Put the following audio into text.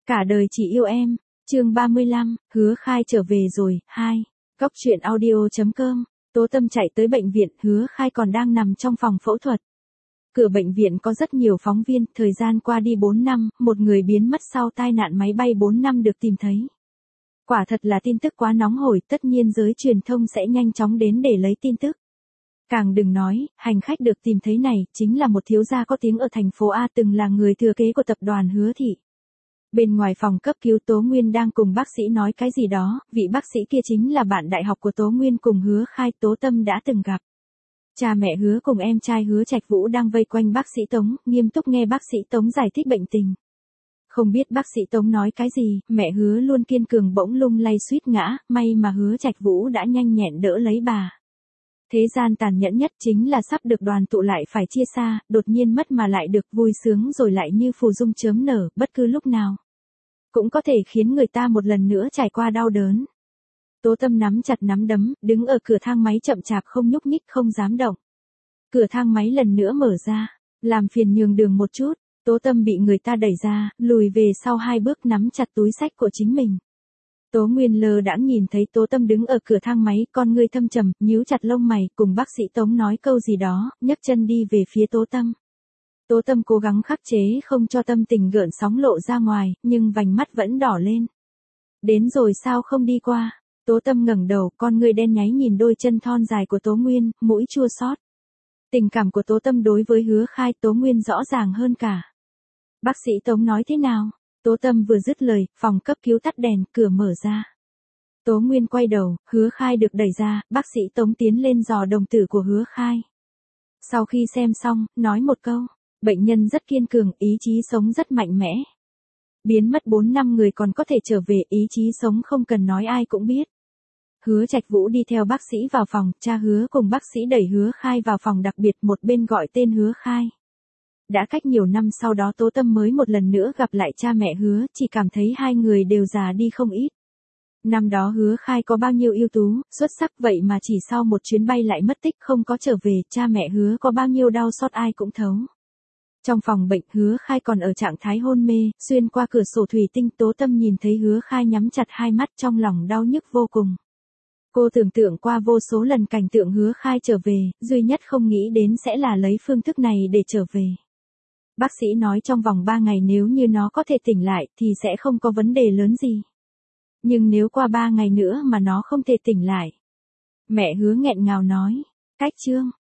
Cả đời chỉ yêu em, chương 35, Hứa Khai trở về rồi, 2. Góc truyện audio.com, Tố Tâm chạy tới bệnh viện, Hứa Khai còn đang nằm trong phòng phẫu thuật. Cửa bệnh viện có rất nhiều phóng viên, thời gian qua đi 4 năm, một người biến mất sau tai nạn máy bay 4 năm được tìm thấy. Quả thật là tin tức quá nóng hổi, tất nhiên giới truyền thông sẽ nhanh chóng đến để lấy tin tức. Càng đừng nói, hành khách được tìm thấy này, chính là một thiếu gia có tiếng ở thành phố A từng là người thừa kế của tập đoàn Hứa Thị. Bên ngoài phòng cấp cứu Tố Nguyên đang cùng bác sĩ nói cái gì đó, vị bác sĩ kia chính là bạn đại học của Tố Nguyên cùng Hứa Khai, Tố Tâm đã từng gặp. Cha mẹ Hứa cùng em trai Hứa Trạch Vũ đang vây quanh bác sĩ Tống, nghiêm túc nghe bác sĩ Tống giải thích bệnh tình. Không biết bác sĩ Tống nói cái gì, mẹ Hứa luôn kiên cường bỗng lung lay suýt ngã, may mà Hứa Trạch Vũ đã nhanh nhẹn đỡ lấy bà. Thế gian tàn nhẫn nhất chính là sắp được đoàn tụ lại phải chia xa, đột nhiên mất mà lại được vui sướng rồi lại như phù dung chớm nở, bất cứ lúc nào. Cũng có thể khiến người ta một lần nữa trải qua đau đớn. Tố Tâm nắm chặt nắm đấm, đứng ở cửa thang máy chậm chạp không nhúc nhích không dám động. Cửa thang máy lần nữa mở ra, làm phiền nhường đường một chút, Tố Tâm bị người ta đẩy ra, lùi về sau 2 bước nắm chặt túi xách của chính mình. Tố Nguyên lơ đãng nhìn thấy Tố Tâm đứng ở cửa thang máy, con ngươi thâm trầm, nhíu chặt lông mày, cùng bác sĩ Tống nói câu gì đó, nhấc chân đi về phía Tố Tâm. Tố Tâm cố gắng khắc chế không cho tâm tình gợn sóng lộ ra ngoài, nhưng vành mắt vẫn đỏ lên. Đến rồi sao không đi qua? Tố Tâm ngẩng đầu, con ngươi đen nháy nhìn đôi chân thon dài của Tố Nguyên, mũi chua xót. Tình cảm của Tố Tâm đối với Hứa Khai, Tố Nguyên rõ ràng hơn cả. Bác sĩ Tống nói thế nào? Tố Tâm vừa dứt lời, phòng cấp cứu tắt đèn, cửa mở ra. Tố Nguyên quay đầu, Hứa Khai được đẩy ra, bác sĩ Tống tiến lên dò đồng tử của Hứa Khai. Sau khi xem xong, nói một câu, bệnh nhân rất kiên cường, ý chí sống rất mạnh mẽ. Biến mất 4 năm người còn có thể trở về, ý chí sống không cần nói ai cũng biết. Hứa Trạch Vũ đi theo bác sĩ vào phòng, cha Hứa cùng bác sĩ đẩy Hứa Khai vào phòng đặc biệt, một bên gọi tên Hứa Khai. Đã cách nhiều năm sau đó Tố Tâm mới một lần nữa gặp lại cha mẹ Hứa, chỉ cảm thấy hai người đều già đi không ít. Năm đó Hứa Khai có bao nhiêu ưu tú, xuất sắc vậy mà chỉ sau một chuyến bay lại mất tích không có trở về, cha mẹ Hứa có bao nhiêu đau xót ai cũng thấu. Trong phòng bệnh Hứa Khai còn ở trạng thái hôn mê, xuyên qua cửa sổ thủy tinh Tố Tâm nhìn thấy Hứa Khai nhắm chặt hai mắt trong lòng đau nhức vô cùng. Cô tưởng tượng qua vô số lần cảnh tượng Hứa Khai trở về, duy nhất không nghĩ đến sẽ là lấy phương thức này để trở về. Bác sĩ nói trong vòng 3 ngày nếu như nó có thể tỉnh lại thì sẽ không có vấn đề lớn gì. Nhưng nếu qua 3 ngày nữa mà nó không thể tỉnh lại. Mẹ Hứa nghẹn ngào nói, cách chương.